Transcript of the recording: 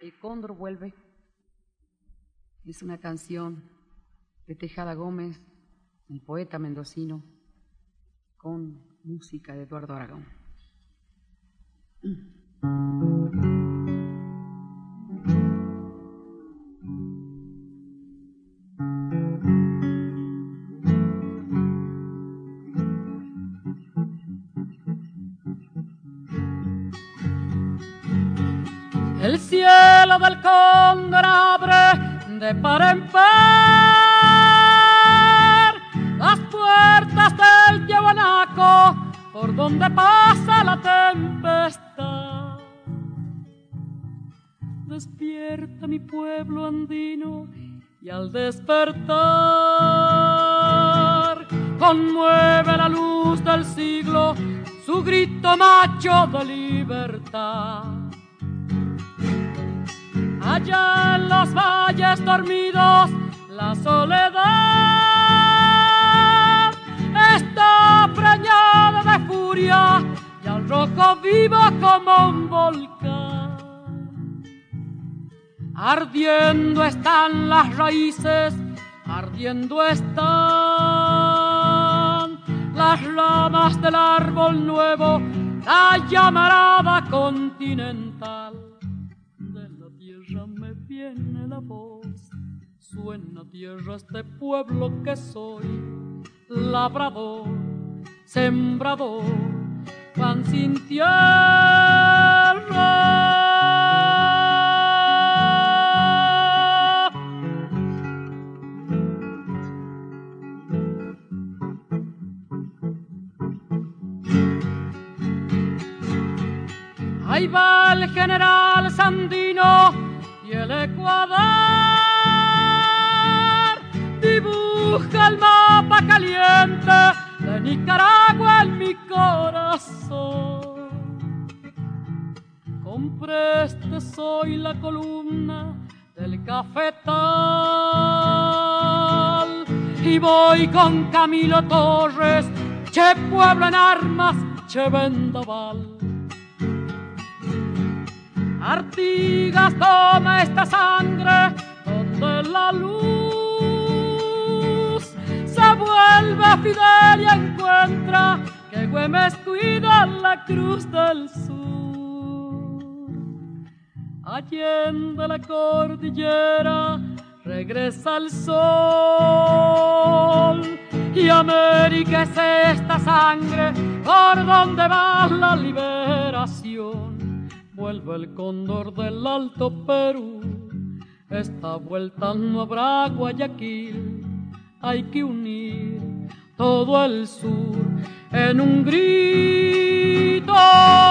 El cóndor vuelve. Es una canción de Tejada Gómez, el poeta mendocino, con música de Eduardo Aragón. El cielo del cóndor abre de par en par las puertas del Tiahuanaco por donde pasa la tempestad. Despierta mi pueblo andino y al despertar conmueve la luz del siglo su grito macho de libertad. Allá en los valles dormidos la soledad está preñada de furia y al rojo vivo como un volcán. Ardiendo están las raíces, ardiendo están las ramas del árbol nuevo, la llamarada continental. Me viene la voz, suena tierra este pueblo que soy, labrador, sembrador, pan sin tierra. Ahí va el general Sandino y el Ecuador dibuja el mapa caliente de Nicaragua en mi corazón. Con preste soy la columna del cafetal y voy con Camilo Torres, che pueblo en armas, che vendaval. Artigas toma esta sangre donde la luz se vuelve fidel y encuentra que Güemes cuida la cruz del sur. Allende la cordillera regresa el sol y América es esta sangre por donde va la liberación. Vuelve el cóndor del Alto Perú, esta vuelta no habrá Guayaquil, hay que unir todo el sur en un grito.